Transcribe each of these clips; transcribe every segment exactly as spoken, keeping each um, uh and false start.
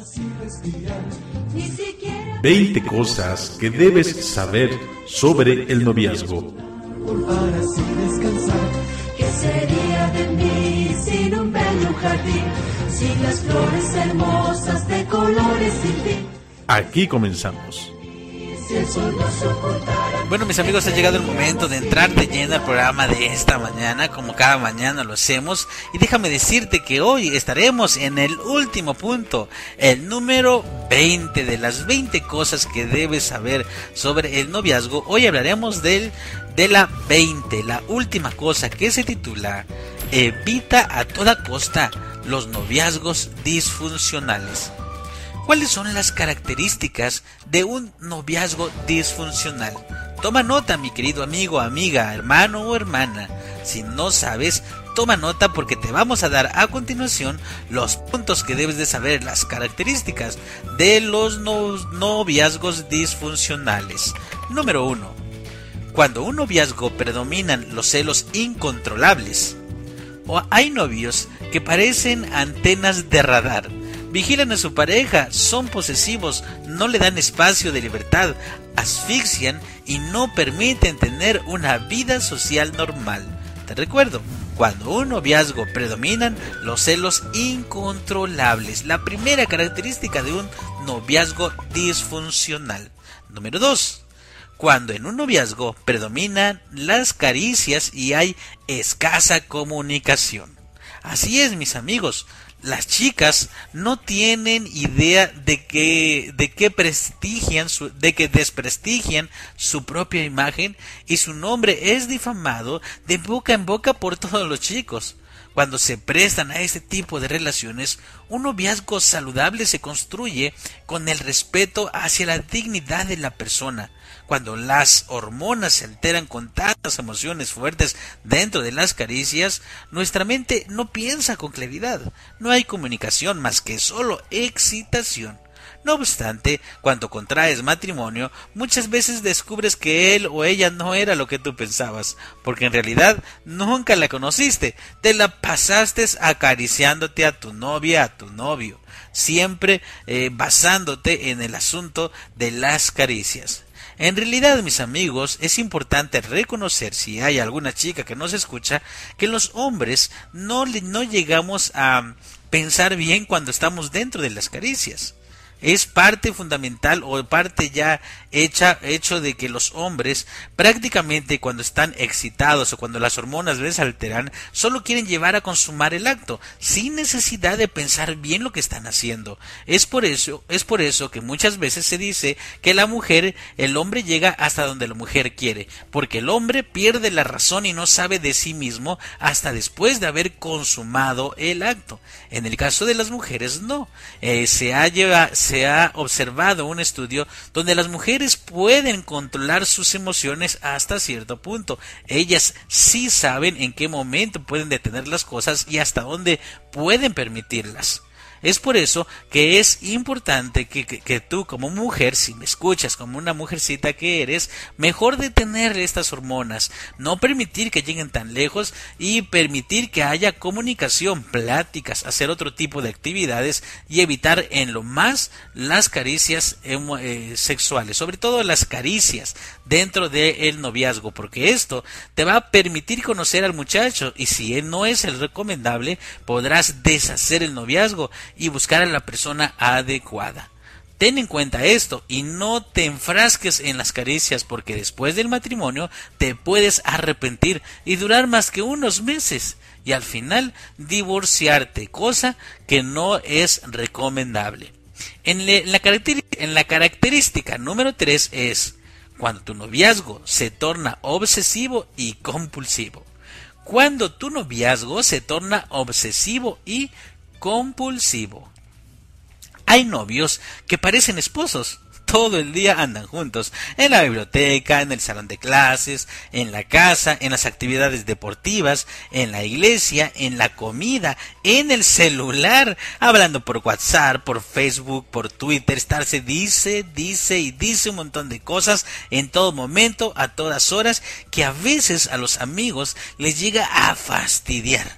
veinte cosas que debes saber sobre el noviazgo. Para así descansar. ¿Qué sería de mí sin un bello jardín? Sin las flores hermosas de colores sin fin. Aquí comenzamos. Si el sol nos ocultara. Bueno, mis amigos, ha llegado el momento de entrar de lleno al programa de esta mañana, como cada mañana lo hacemos. Y déjame decirte que hoy estaremos en el último punto, el número veinte de las veinte cosas que debes saber sobre el noviazgo. Hoy hablaremos del, de la veinte, la última cosa, que se titula Evita a toda costa los noviazgos disfuncionales. ¿Cuáles son las características de un noviazgo disfuncional? Toma nota, mi querido amigo, amiga, hermano o hermana. Si no sabes, toma nota porque te vamos a dar a continuación los puntos que debes de saber, las características de los no- noviazgos disfuncionales. Número uno. Cuando un noviazgo predominan los celos incontrolables. O hay novios que parecen antenas de radar. Vigilan a su pareja, son posesivos, no le dan espacio de libertad, asfixian y no permiten tener una vida social normal. Te recuerdo, cuando un noviazgo predominan los celos incontrolables, la primera característica de un noviazgo disfuncional. Número dos. Cuando en un noviazgo predominan las caricias y hay escasa comunicación. Así es, mis amigos. Las chicas no tienen idea de que de que prestigian su, de que desprestigian su propia imagen y su nombre es difamado de boca en boca por todos los chicos. Cuando se prestan a este tipo de relaciones, un noviazgo saludable se construye con el respeto hacia la dignidad de la persona. Cuando las hormonas se alteran con tantas emociones fuertes dentro de las caricias, nuestra mente no piensa con claridad. No hay comunicación más que solo excitación. No obstante, cuando contraes matrimonio, muchas veces descubres que él o ella no era lo que tú pensabas, porque en realidad nunca la conociste, te la pasaste acariciándote a tu novia, a tu novio, siempre eh, basándote en el asunto de las caricias. En realidad, mis amigos, es importante reconocer, si hay alguna chica que nos escucha, que los hombres no, no llegamos a pensar bien cuando estamos dentro de las caricias. Es parte fundamental o parte ya hecha, hecho de que los hombres prácticamente cuando están excitados o cuando las hormonas les alteran, solo quieren llevar a consumar el acto, sin necesidad de pensar bien lo que están haciendo. Es por eso, es por eso que muchas veces se dice que la mujer, el hombre llega hasta donde la mujer quiere, porque el hombre pierde la razón y no sabe de sí mismo hasta después de haber consumado el acto. En el caso de las mujeres no, eh, se ha llevado se ha observado un estudio donde las mujeres pueden controlar sus emociones hasta cierto punto. Ellas sí saben en qué momento pueden detener las cosas y hasta dónde pueden permitirlas. Es por eso que es importante que, que, que tú como mujer, si me escuchas como una mujercita que eres, mejor detener estas hormonas, no permitir que lleguen tan lejos y permitir que haya comunicación, pláticas, hacer otro tipo de actividades y evitar en lo más las caricias eh, sexuales, sobre todo las caricias dentro del noviazgo, porque esto te va a permitir conocer al muchacho y si él no es el recomendable, podrás deshacer el noviazgo y buscar a la persona adecuada. Ten en cuenta esto y no te enfrasques en las caricias porque después del matrimonio te puedes arrepentir y durar más que unos meses y al final divorciarte, cosa que no es recomendable. En, le, la, en la característica número tres es cuando tu noviazgo se torna obsesivo y compulsivo. Cuando tu noviazgo se torna obsesivo y compulsivo. Hay novios que parecen esposos. Todo el día andan juntos, en la biblioteca, en el salón de clases, en la casa, en las actividades deportivas, en la iglesia, en la comida, en el celular, hablando por WhatsApp, por Facebook, por Twitter, estarse dice, dice y dice un montón de cosas en todo momento, a todas horas, que a veces a los amigos les llega a fastidiar.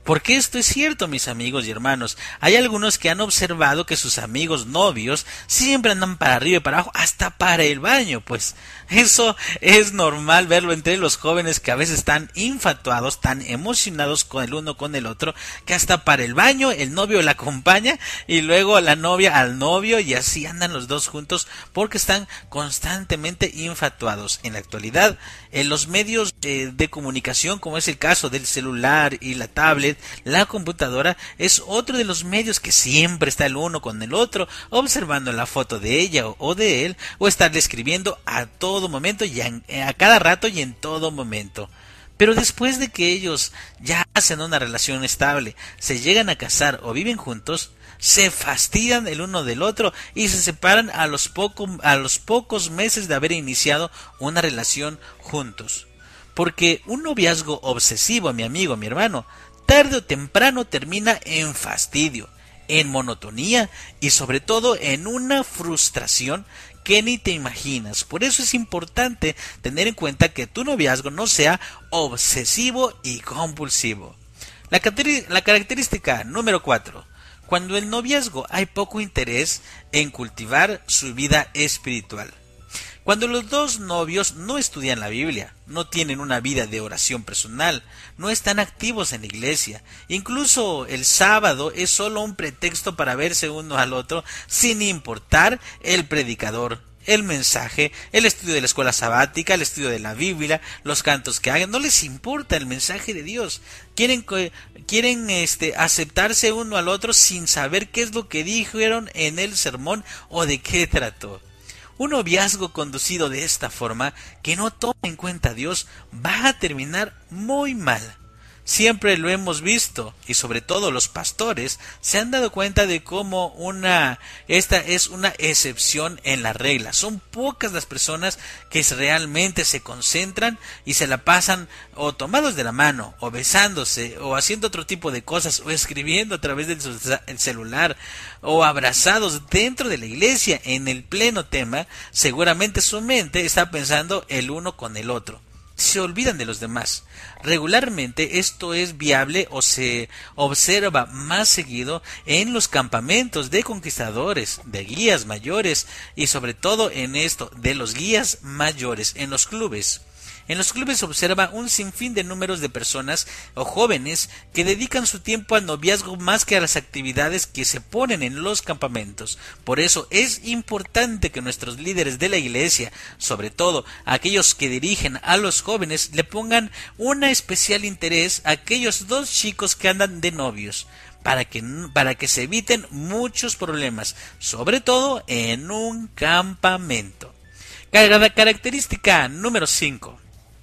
Porque esto es cierto, mis amigos y hermanos. Hay algunos que han observado que sus amigos novios siempre andan para arriba y para abajo, hasta para el baño. Pues eso es normal verlo entre los jóvenes, que a veces están infatuados, tan emocionados con el uno con el otro, que hasta para el baño el novio la acompaña y luego la novia al novio, y así andan los dos juntos porque están constantemente infatuados. En la actualidad, en los medios eh, de comunicación, como es el caso del celular y la tablet, la computadora es otro de los medios que siempre está el uno con el otro, observando la foto de ella o, o de él, o estarle escribiendo a todo momento y a, a cada rato y en todo momento. Pero después de que ellos ya hacen una relación estable, se llegan a casar o viven juntos, se fastidian el uno del otro y se separan a los, poco, a los pocos meses de haber iniciado una relación juntos. Porque un noviazgo obsesivo, mi amigo, mi hermano, tarde o temprano termina en fastidio, en monotonía y sobre todo en una frustración que ni te imaginas. Por eso es importante tener en cuenta que tu noviazgo no sea obsesivo y compulsivo. La, la característica número cuatro. Cuando en el noviazgo hay poco interés en cultivar su vida espiritual. Cuando los dos novios no estudian la Biblia, no tienen una vida de oración personal, no están activos en la iglesia, incluso el sábado es solo un pretexto para verse uno al otro, sin importar el predicador, el mensaje, el estudio de la escuela sabática, el estudio de la Biblia, los cantos que hagan, no les importa el mensaje de Dios. Quieren, quieren este, aceptarse uno al otro sin saber qué es lo que dijeron en el sermón o de qué trató. Un noviazgo conducido de esta forma, que no toma en cuenta a Dios, va a terminar muy mal. Siempre lo hemos visto, y sobre todo los pastores se han dado cuenta de cómo una esta es una excepción en la regla. Son pocas las personas que realmente se concentran y se la pasan o tomados de la mano, o besándose, o haciendo otro tipo de cosas, o escribiendo a través del celular, o abrazados dentro de la iglesia en el pleno tema. Seguramente su mente está pensando el uno con el otro. Se olvidan de los demás. Regularmente esto es viable o se observa más seguido en los campamentos de conquistadores, de guías mayores y sobre todo en esto de los guías mayores, en los clubes. En los clubes se observa un sinfín de números de personas o jóvenes que dedican su tiempo al noviazgo más que a las actividades que se ponen en los campamentos. Por eso es importante que nuestros líderes de la iglesia, sobre todo aquellos que dirigen a los jóvenes, le pongan un especial interés a aquellos dos chicos que andan de novios, para que, para que se eviten muchos problemas, sobre todo en un campamento. Característica número cinco.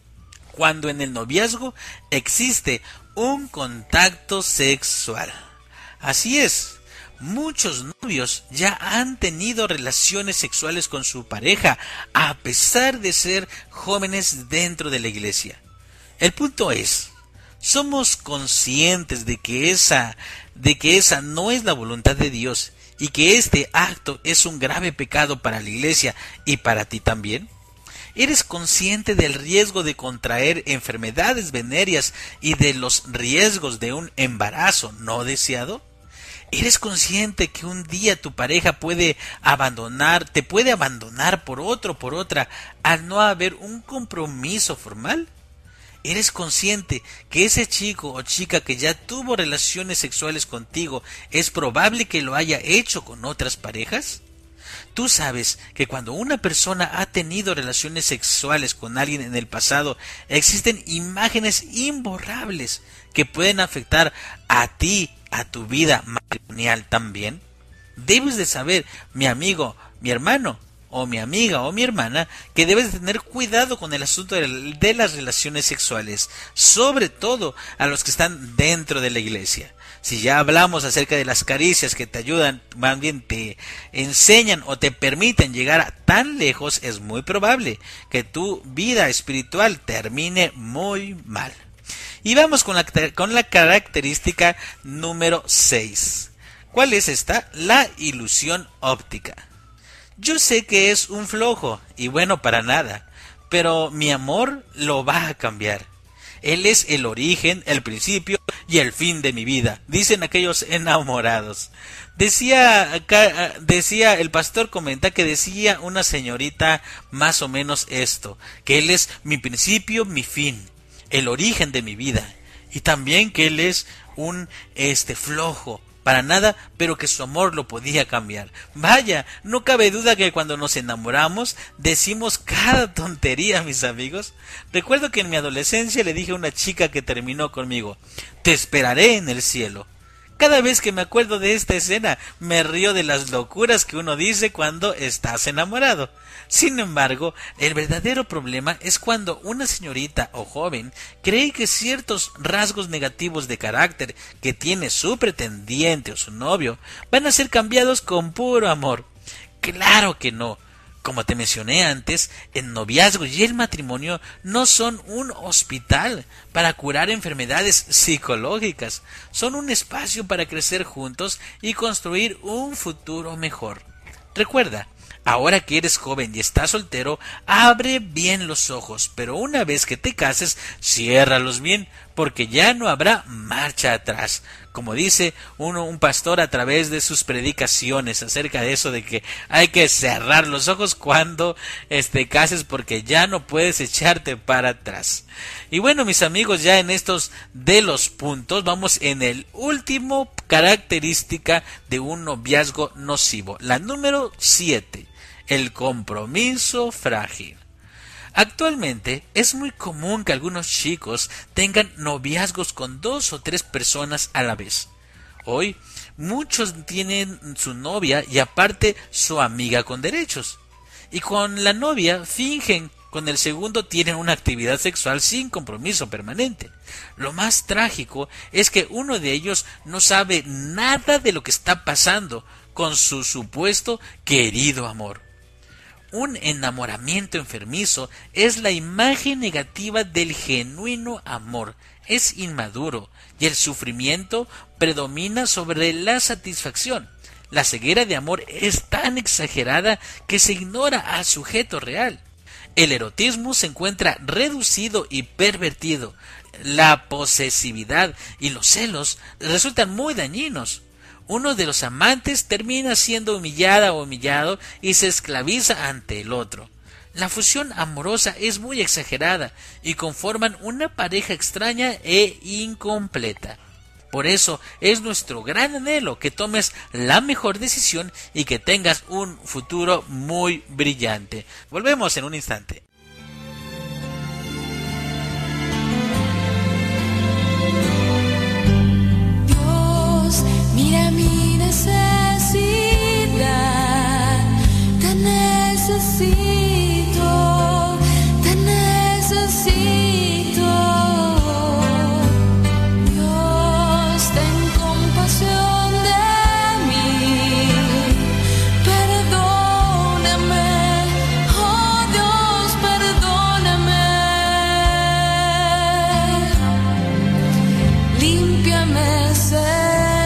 Cuando en el noviazgo existe un contacto sexual. Así es, muchos novios ya han tenido relaciones sexuales con su pareja, a pesar de ser jóvenes dentro de la iglesia. El punto es, somos conscientes de que esa, de que esa no es la voluntad de Dios y que este acto es un grave pecado para la iglesia y para ti también. ¿Eres consciente del riesgo de contraer enfermedades venéreas y de los riesgos de un embarazo no deseado? ¿Eres consciente que un día tu pareja puede abandonar, te puede abandonar por otro, por otra, al no haber un compromiso formal? ¿Eres consciente que ese chico o chica que ya tuvo relaciones sexuales contigo es probable que lo haya hecho con otras parejas? Tú sabes que cuando una persona ha tenido relaciones sexuales con alguien en el pasado, existen imágenes imborrables que pueden afectar a ti, a tu vida matrimonial también. Debes de saber, mi amigo, mi hermano, o mi amiga o mi hermana, que debes de tener cuidado con el asunto de, de las relaciones sexuales, sobre todo a los que están dentro de la iglesia. Si ya hablamos acerca de las caricias que te ayudan, más bien te enseñan o te permiten llegar a tan lejos, es muy probable que tu vida espiritual termine muy mal. Y vamos con la, con la característica número seis. ¿Cuál es esta? La ilusión óptica. Yo sé que es un flojo y bueno para nada, pero mi amor lo va a cambiar. Él es el origen, el principio y el fin de mi vida, dicen aquellos enamorados. Decía acá, decía el pastor, comenta que decía una señorita más o menos esto, que Él es mi principio, mi fin, el origen de mi vida, y también que Él es un este flojo para nada, pero que su amor lo podía cambiar. Vaya, no cabe duda que cuando nos enamoramos decimos cada tontería, mis amigos. Recuerdo que en mi adolescencia le dije a una chica que terminó conmigo: te esperaré en el cielo. Cada vez que me acuerdo de esta escena, me río de las locuras que uno dice cuando estás enamorado. Sin embargo, el verdadero problema es cuando una señorita o joven cree que ciertos rasgos negativos de carácter que tiene su pretendiente o su novio van a ser cambiados con puro amor. ¡Claro que no! Como te mencioné antes, el noviazgo y el matrimonio no son un hospital para curar enfermedades psicológicas. Son un espacio para crecer juntos y construir un futuro mejor. Recuerda, ahora que eres joven y estás soltero, abre bien los ojos, pero una vez que te cases, ciérralos bien, porque ya no habrá marcha atrás. Como dice uno, un pastor a través de sus predicaciones acerca de eso de que hay que cerrar los ojos cuando te cases, porque ya no puedes echarte para atrás. Y bueno, mis amigos, ya en estos de los puntos vamos en el último característica de un noviazgo nocivo, la número siete, el compromiso frágil. Actualmente es muy común que algunos chicos tengan noviazgos con dos o tres personas a la vez. Hoy muchos tienen su novia y aparte su amiga con derechos. Y con la novia fingen, con el segundo tienen una actividad sexual sin compromiso permanente. Lo más trágico es que uno de ellos no sabe nada de lo que está pasando con su supuesto querido amor. Un enamoramiento enfermizo es la imagen negativa del genuino amor. Es inmaduro y el sufrimiento predomina sobre la satisfacción. La ceguera de amor es tan exagerada que se ignora al sujeto real. El erotismo se encuentra reducido y pervertido. La posesividad y los celos resultan muy dañinos. Uno de los amantes termina siendo humillada o humillado y se esclaviza ante el otro. La fusión amorosa es muy exagerada y conforman una pareja extraña e incompleta. Por eso es nuestro gran anhelo que tomes la mejor decisión y que tengas un futuro muy brillante. Volvemos en un instante. Mira mi necesidad, te necesito, te necesito. Dios, ten compasión de mí, perdóname, oh Dios, perdóname. Límpiame, Señor.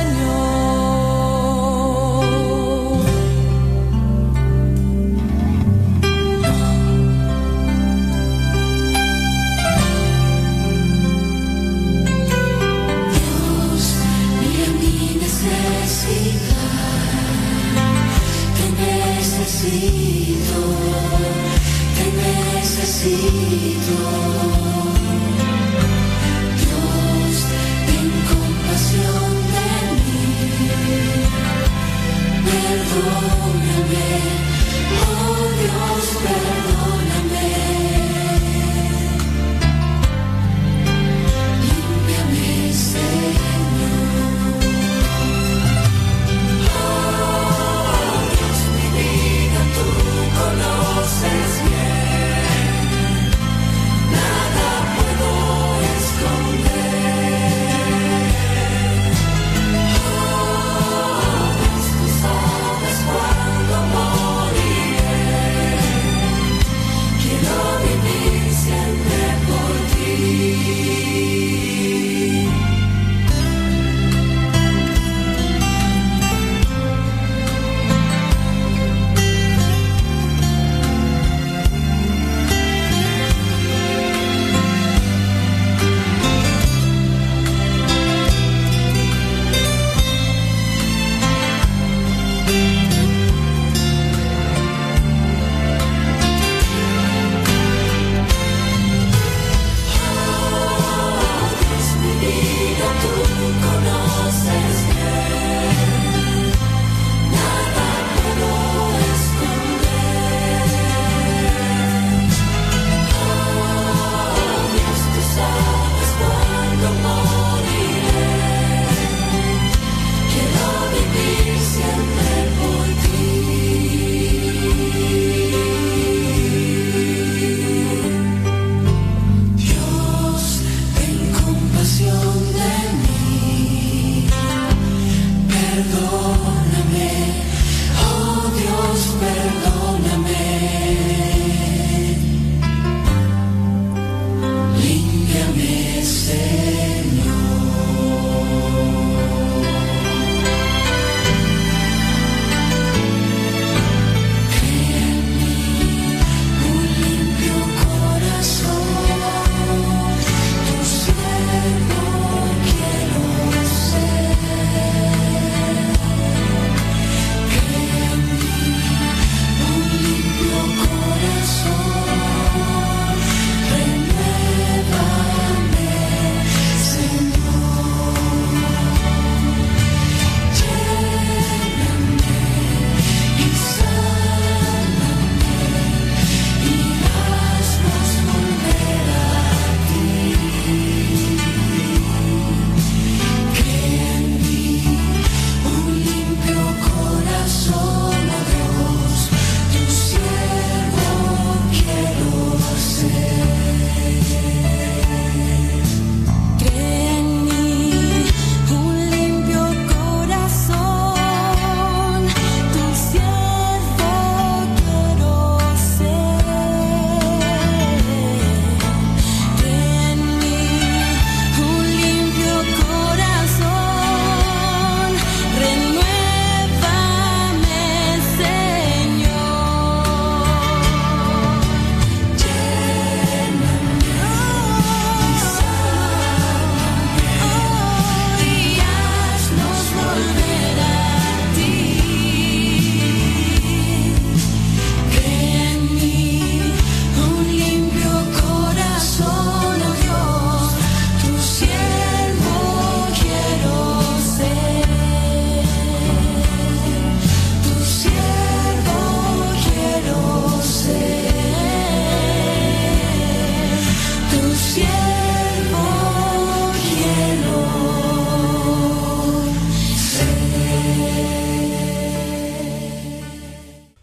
Te necesito, Dios, ten compasión de mí, perdóname, oh Dios, perdóname, límpiame, Señor. Conoces bien, nada puedo esconder. Oh, tú sabes cuándo morir.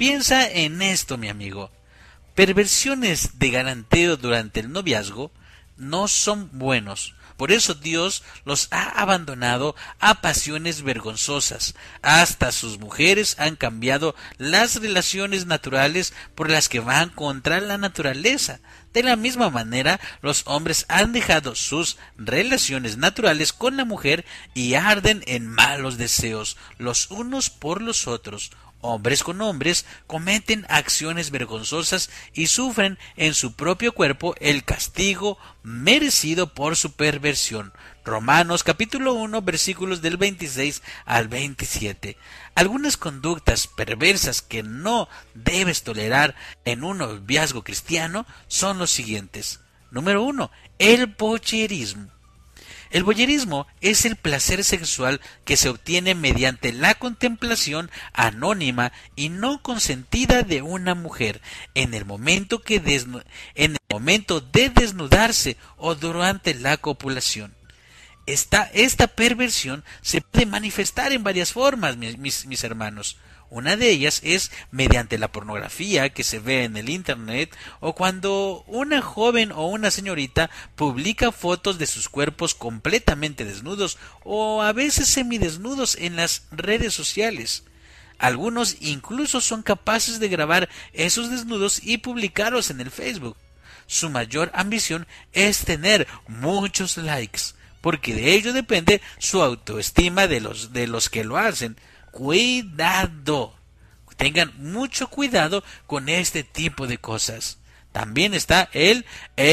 Piensa en esto, mi amigo. Perversiones de galanteo durante el noviazgo no son buenos. Por eso Dios los ha abandonado a pasiones vergonzosas. Hasta sus mujeres han cambiado las relaciones naturales por las que van contra la naturaleza. De la misma manera, los hombres han dejado sus relaciones naturales con la mujer y arden en malos deseos los unos por los otros. Hombres con hombres cometen acciones vergonzosas y sufren en su propio cuerpo el castigo merecido por su perversión. Romanos capítulo uno versículos del veintiséis al veintisiete. Algunas conductas perversas que no debes tolerar en un noviazgo cristiano son los siguientes. Número uno, el voyerismo. El voyerismo es el placer sexual que se obtiene mediante la contemplación anónima y no consentida de una mujer en el momento, que desnu- en el momento de desnudarse o durante la copulación. Esta, esta perversión se puede manifestar en varias formas, mis, mis, mis hermanos. Una de ellas es mediante la pornografía que se ve en el internet o cuando una joven o una señorita publica fotos de sus cuerpos completamente desnudos o a veces semidesnudos en las redes sociales. Algunos incluso son capaces de grabar esos desnudos y publicarlos en el Facebook. Su mayor ambición es tener muchos likes, porque de ello depende su autoestima de los, de los que lo hacen. Cuidado, tengan mucho cuidado con este tipo de cosas. También está el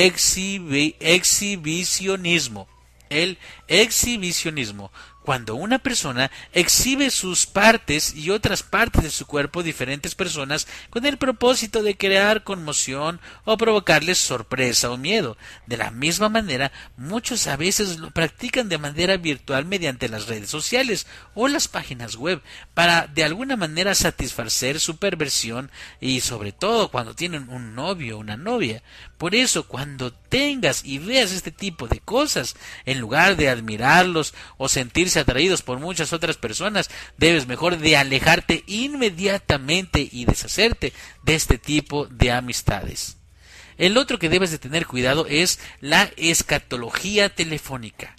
exhibi- exhibicionismo. El exhibicionismo, cuando una persona exhibe sus partes y otras partes de su cuerpo a diferentes personas con el propósito de crear conmoción o provocarles sorpresa o miedo. De la misma manera, muchos a veces lo practican de manera virtual mediante las redes sociales o las páginas web para de alguna manera satisfacer su perversión y sobre todo cuando tienen un novio o una novia. Por eso, cuando tengas y veas este tipo de cosas, en lugar de admirarlos o sentirse atraídos por muchas otras personas, debes mejor de alejarte inmediatamente y deshacerte de este tipo de amistades. El otro que debes de tener cuidado es la escatología telefónica.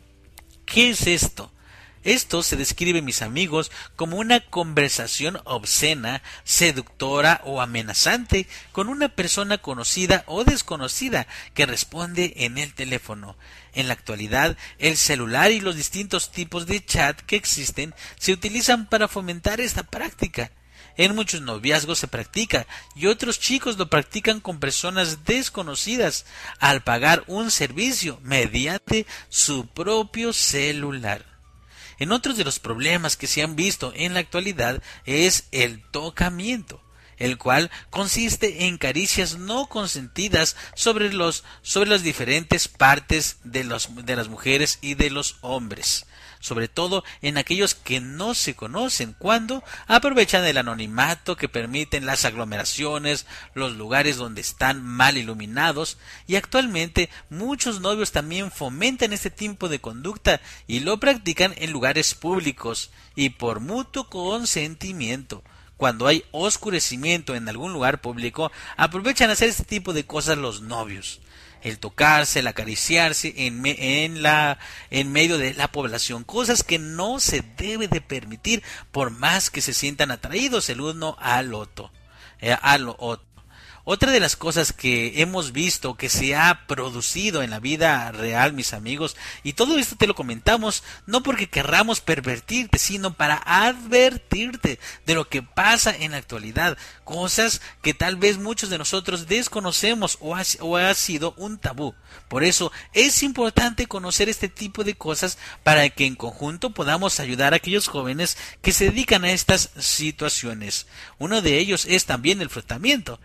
¿Qué es esto? Esto se describe, mis amigos, como una conversación obscena, seductora o amenazante con una persona conocida o desconocida que responde en el teléfono. En la actualidad, el celular y los distintos tipos de chat que existen se utilizan para fomentar esta práctica. En muchos noviazgos se practica y otros chicos lo practican con personas desconocidas al pagar un servicio mediante su propio celular. En otros de los problemas que se han visto en la actualidad es el tocamiento, el cual consiste en caricias no consentidas sobre los sobre las diferentes partes de los de las mujeres y de los hombres, sobre todo en aquellos que no se conocen, cuando aprovechan el anonimato que permiten las aglomeraciones, los lugares donde están mal iluminados, y actualmente muchos novios también fomentan este tipo de conducta y lo practican en lugares públicos y por mutuo consentimiento. Cuando hay oscurecimiento en algún lugar público, aprovechan hacer este tipo de cosas los novios. El tocarse, el acariciarse en, me, en, la, en medio de la población, cosas que no se debe de permitir por más que se sientan atraídos el uno al otro. Eh, al otro. Otra de las cosas que hemos visto que se ha producido en la vida real, mis amigos, y todo esto te lo comentamos no porque querramos pervertirte, sino para advertirte de lo que pasa en la actualidad, cosas que tal vez muchos de nosotros desconocemos o ha, o ha sido un tabú. Por eso es importante conocer este tipo de cosas para que en conjunto podamos ayudar a aquellos jóvenes que se dedican a estas situaciones. Uno de ellos es también el frotamiento. Es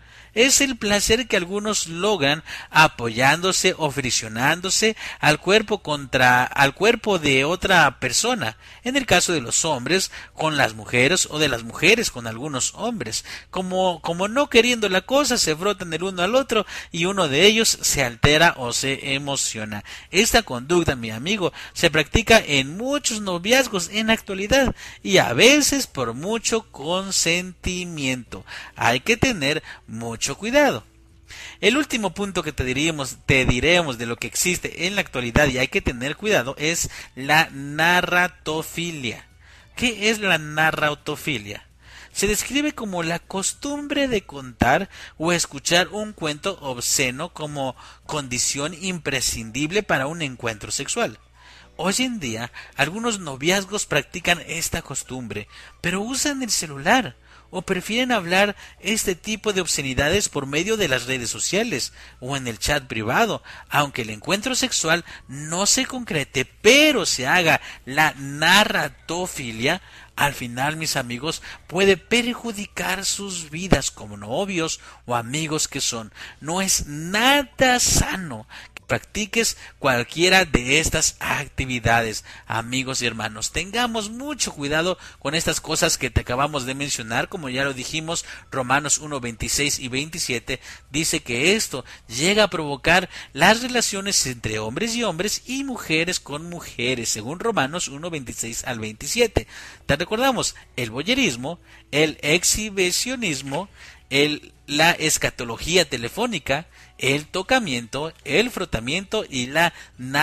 es el placer que algunos logran apoyándose o friccionándose al cuerpo contra al cuerpo de otra persona. En el caso de los hombres con las mujeres o de las mujeres con algunos hombres, como como no queriendo la cosa, se frotan el uno al otro y uno de ellos se altera o se emociona. Esta conducta, mi amigo, se practica en muchos noviazgos en la actualidad y a veces por mucho consentimiento. Hay que tener mucho cuidado. El último punto que te diríamos, te diremos de lo que existe en la actualidad y hay que tener cuidado es la narratofilia. ¿Qué es la narratofilia? Se describe como la costumbre de contar o escuchar un cuento obsceno como condición imprescindible para un encuentro sexual. Hoy en día, algunos noviazgos practican esta costumbre, pero usan el celular o prefieren hablar este tipo de obscenidades por medio de las redes sociales o en el chat privado, aunque el encuentro sexual no se concrete, pero se haga la narratofilia. Al final, mis amigos, puede perjudicar sus vidas como novios o amigos que son. No es nada sano que practiques cualquiera de estas actividades, amigos y hermanos. Tengamos mucho cuidado con estas cosas que te acabamos de mencionar. Como ya lo dijimos, Romanos uno, veintiséis y veintisiete dice que esto llega a provocar las relaciones entre hombres y hombres y mujeres con mujeres, según Romanos uno, veintiséis al veintisiete. Te recordamos el voyerismo, el exhibicionismo, el, la escatología telefónica, el tocamiento, el frotamiento y la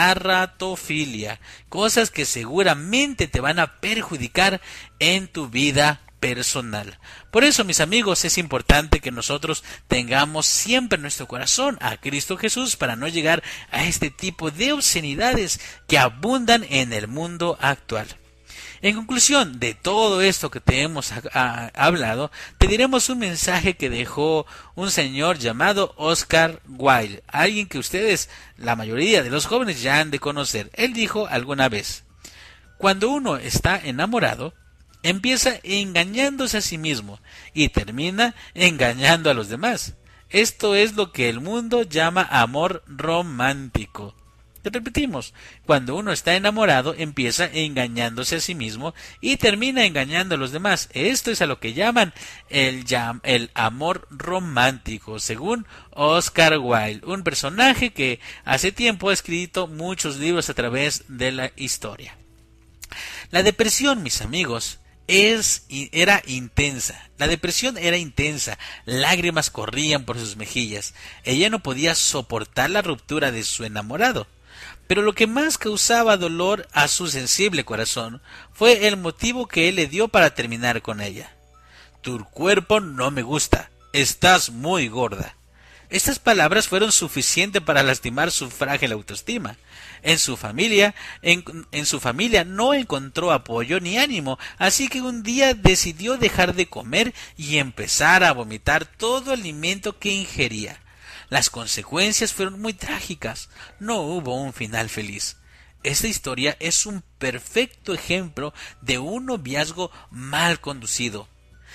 narratofilia, cosas que seguramente te van a perjudicar en tu vida personal. Por eso, mis amigos, es importante que nosotros tengamos siempre en nuestro corazón a Cristo Jesús para no llegar a este tipo de obscenidades que abundan en el mundo actual. En conclusión de todo esto que te hemos a, a, hablado, te diremos un mensaje que dejó un señor llamado Oscar Wilde, alguien que ustedes, la mayoría de los jóvenes, ya han de conocer. Él dijo alguna vez: cuando uno está enamorado, empieza engañándose a sí mismo y termina engañando a los demás. Esto es lo que el mundo llama amor romántico. Te repetimos, cuando uno está enamorado empieza engañándose a sí mismo y termina engañando a los demás. Esto es a lo que llaman el, el amor romántico, según Oscar Wilde, un personaje que hace tiempo ha escrito muchos libros a través de la historia. La depresión, mis amigos, es, era intensa. La depresión era intensa. Lágrimas corrían por sus mejillas. Ella no podía soportar la ruptura de su enamorado. Pero lo que más causaba dolor a su sensible corazón fue el motivo que él le dio para terminar con ella. Tu cuerpo no me gusta. Estás muy gorda. Estas palabras fueron suficientes para lastimar su frágil autoestima. En su familia, en, en su familia no encontró apoyo ni ánimo, así que un día decidió dejar de comer y empezar a vomitar todo alimento que ingería. Las consecuencias fueron muy trágicas. No hubo un final feliz. Esta historia es un perfecto ejemplo de un noviazgo mal conducido.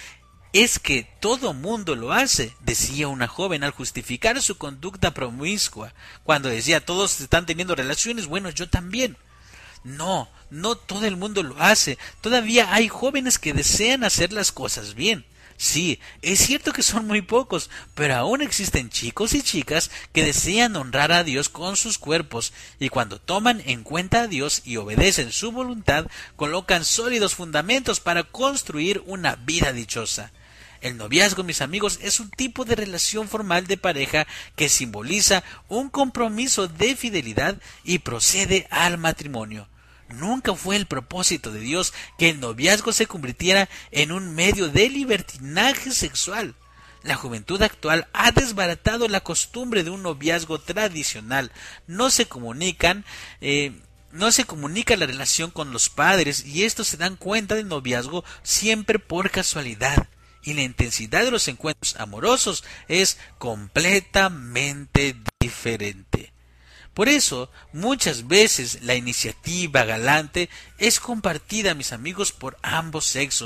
Es que todo mundo lo hace, decía una joven al justificar su conducta promiscua. Cuando decía todos están teniendo relaciones, bueno, yo también. No, no todo el mundo lo hace. Todavía hay jóvenes que desean hacer las cosas bien. Sí, es cierto que son muy pocos, pero aún existen chicos y chicas que desean honrar a Dios con sus cuerpos, y cuando toman en cuenta a Dios y obedecen su voluntad, colocan sólidos fundamentos para construir una vida dichosa. El noviazgo, mis amigos, es un tipo de relación formal de pareja que simboliza un compromiso de fidelidad y procede al matrimonio. Nunca fue el propósito de Dios que el noviazgo se convirtiera en un medio de libertinaje sexual. La juventud actual ha desbaratado la costumbre de un noviazgo tradicional. No se comunican, eh, no se comunica la relación con los padres y estos se dan cuenta del noviazgo siempre por casualidad. Y la intensidad de los encuentros amorosos es completamente diferente. Por eso, muchas veces la iniciativa galante es compartida, mis amigos, por ambos sexos.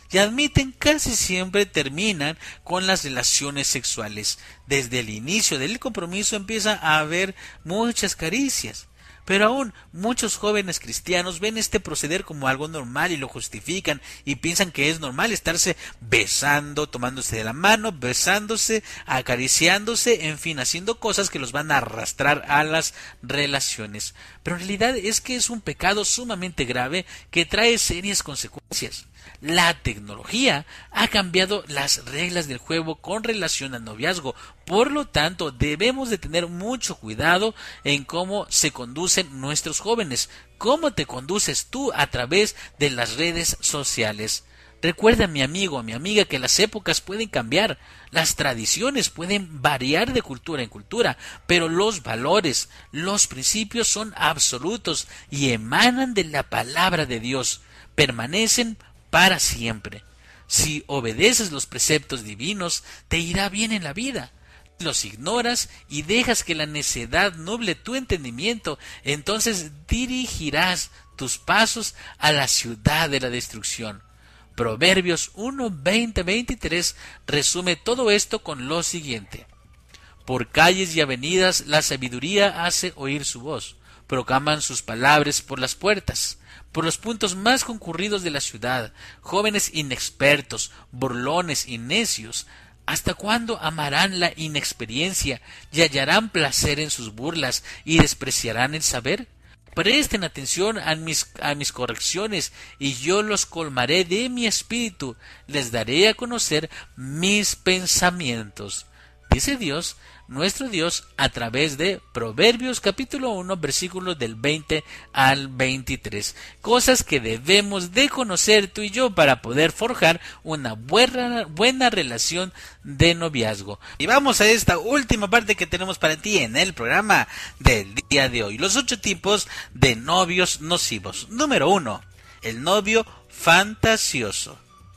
y admiten casi siempre terminan con las relaciones sexuales. Desde el inicio del compromiso empieza a haber muchas caricias. Pero aún muchos jóvenes cristianos ven este proceder como algo normal y lo justifican y piensan que es normal estarse besando, tomándose de la mano, besándose, acariciándose, en fin, haciendo cosas que los van a arrastrar a las relaciones. Pero en realidad es que es un pecado sumamente grave que trae serias consecuencias. La tecnología ha cambiado las reglas del juego con relación al noviazgo. Por lo tanto, debemos de tener mucho cuidado en cómo se conducen nuestros jóvenes. ¿Cómo te conduces tú a través de las redes sociales? Recuerda, mi amigo, mi amiga, que las épocas pueden cambiar, las tradiciones pueden variar de cultura en cultura, pero los valores, los principios son absolutos y emanan de la palabra de Dios. Permanecen para siempre. Si obedeces los preceptos divinos, te irá bien en la vida. Si los ignoras y dejas que la necedad nuble tu entendimiento, entonces dirigirás tus pasos a la ciudad de la destrucción. Proverbios uno, veinte, veintitrés resume todo esto con lo siguiente: por calles y avenidas la sabiduría hace oír su voz, proclaman sus palabras por las puertas. Por los puntos más concurridos de la ciudad, jóvenes inexpertos, burlones y necios, ¿hasta cuándo amarán la inexperiencia y hallarán placer en sus burlas y despreciarán el saber? Presten atención a mis, a mis correcciones, y yo los colmaré de mi espíritu, les daré a conocer mis pensamientos. Dice Dios, nuestro Dios, a través de Proverbios capítulo uno, versículos del veinte al veintitrés. Cosas que debemos de conocer tú y yo para poder forjar una buena, buena relación de noviazgo. Y vamos a esta última parte que tenemos para ti en el programa del día de hoy. Los ocho tipos de novios nocivos. Número uno, el novio fantasioso.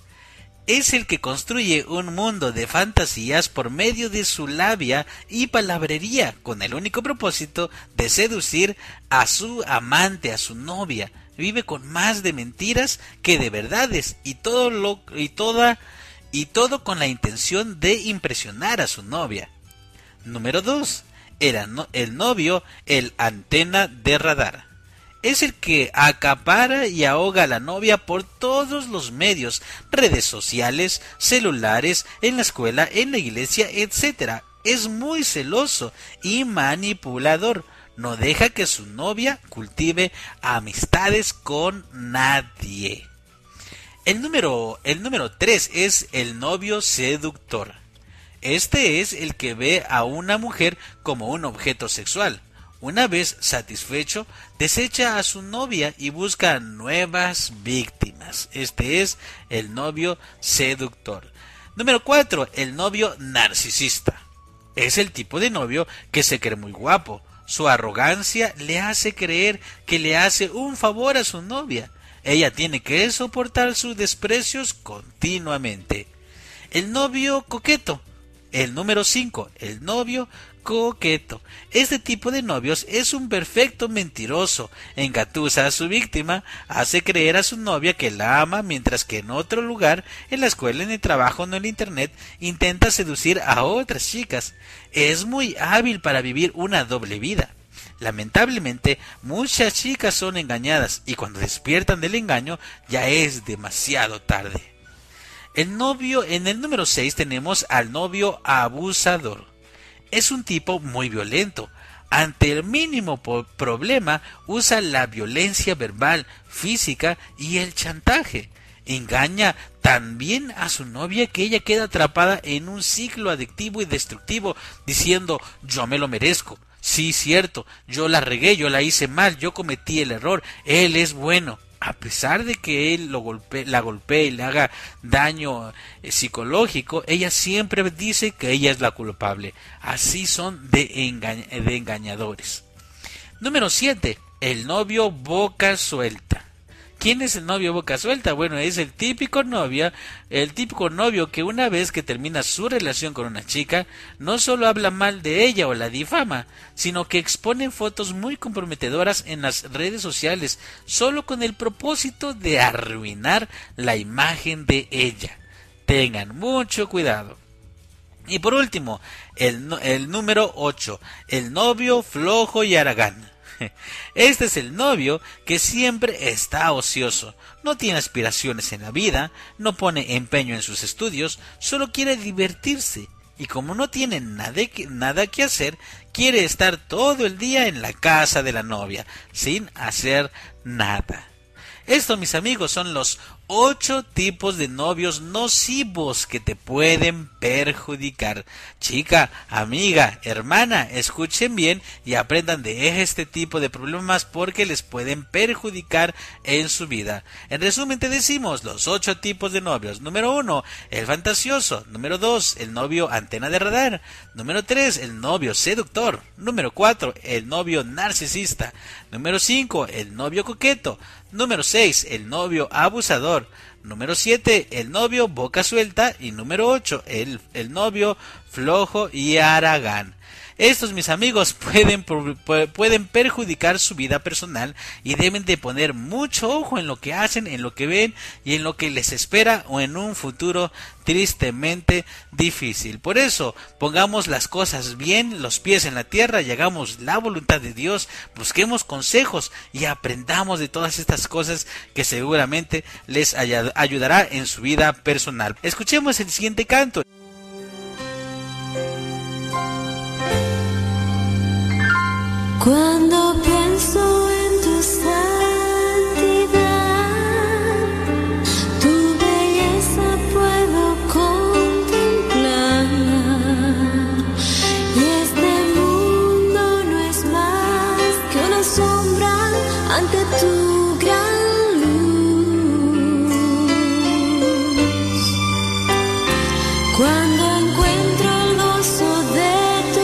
Es el que construye un mundo de fantasías por medio de su labia y palabrería, con el único propósito de seducir a su amante, a su novia. Vive con más de mentiras que de verdades, y todo lo y toda y todo con la intención de impresionar a su novia. Número dos. Era no, el novio, el antena de radar. Es el que acapara y ahoga a la novia por todos los medios, redes sociales, celulares, en la escuela, en la iglesia, etcétera. Es muy celoso y manipulador. No deja que su novia cultive amistades con nadie. El número, el número tres es el novio seductor. Este es el que ve a una mujer como un objeto sexual. Una vez satisfecho, desecha a su novia y busca nuevas víctimas. Este es el novio seductor. Número cuatro. El novio narcisista. Es el tipo de novio que se cree muy guapo. Su arrogancia le hace creer que le hace un favor a su novia. Ella tiene que soportar sus desprecios continuamente. El novio coqueto. El número cinco. El novio coqueto. Este tipo de novios es un perfecto mentiroso. Engatusa a su víctima, hace creer a su novia que la ama, mientras que en otro lugar, en la escuela, en el trabajo, en el internet, intenta seducir a otras chicas. Es muy hábil para vivir una doble vida. Lamentablemente, muchas chicas son engañadas, y cuando despiertan del engaño, ya es demasiado tarde. El novio, en el número seis tenemos al novio abusador. Es un tipo muy violento. Ante el mínimo problema usa la violencia verbal, física y el chantaje. Engaña tan bien a su novia que ella queda atrapada en un ciclo adictivo y destructivo, diciendo: yo me lo merezco. Sí, cierto, yo la regué, yo la hice mal, yo cometí el error, él es bueno. A pesar de que él lo golpee, la golpee y le haga daño eh, psicológico, ella siempre dice que ella es la culpable. Así son de, engañ de engañadores. Número siete. El novio boca suelta. ¿Quién es el novio boca suelta? Bueno, es el típico novio, el típico novio que una vez que termina su relación con una chica, no solo habla mal de ella o la difama, sino que expone fotos muy comprometedoras en las redes sociales, solo con el propósito de arruinar la imagen de ella. Tengan mucho cuidado. Y por último, el, el número ocho, el novio flojo y haragán. Este es el novio que siempre está ocioso, no tiene aspiraciones en la vida, no pone empeño en sus estudios, solo quiere divertirse y como no tiene nada que, nada que hacer, quiere estar todo el día en la casa de la novia, sin hacer nada. Estos, mis amigos, son los ocho tipos de novios nocivos que te pueden perjudicar. Chica, amiga, hermana, escuchen bien y aprendan de este tipo de problemas porque les pueden perjudicar en su vida. En resumen te decimos los ocho tipos de novios. Número uno, el fantasioso. Número dos, el novio antena de radar. Número tres, el novio seductor. Número cuatro, el novio narcisista. Número cinco, el novio coqueto. Número seis, el novio abusador. Número siete, el novio boca suelta. Y número ocho, el, el novio flojo y haragán. Estos, mis amigos, pueden, pueden perjudicar su vida personal y deben de poner mucho ojo en lo que hacen, en lo que ven y en lo que les espera o en un futuro tristemente difícil. Por eso, pongamos las cosas bien, los pies en la tierra y hagamos la voluntad de Dios, busquemos consejos y aprendamos de todas estas cosas que seguramente les ayudará en su vida personal. Escuchemos el siguiente canto. Cuando pienso en tu santidad, tu belleza puedo contemplar, y este mundo no es más que una sombra ante tu gran luz. Cuando encuentro el gozo de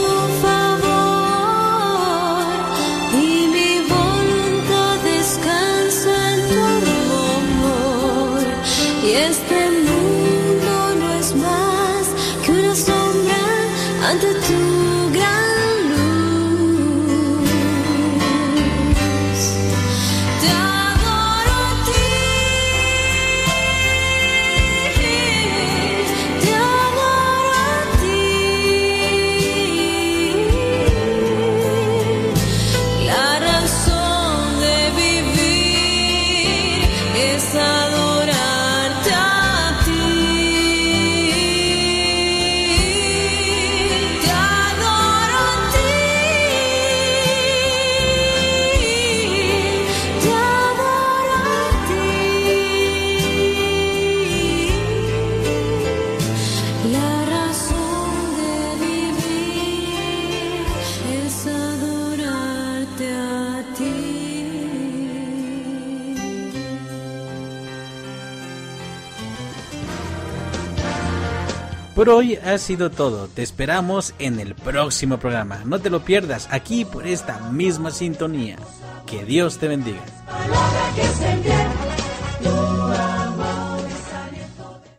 este mundo no es más que una sombra ante tu gran luz. Te adoro a ti, te adoro a ti. La razón de vivir es adorar. Por hoy ha sido todo, te esperamos en el próximo programa, no te lo pierdas aquí por esta misma sintonía, que Dios te bendiga. Palabra que es el bien.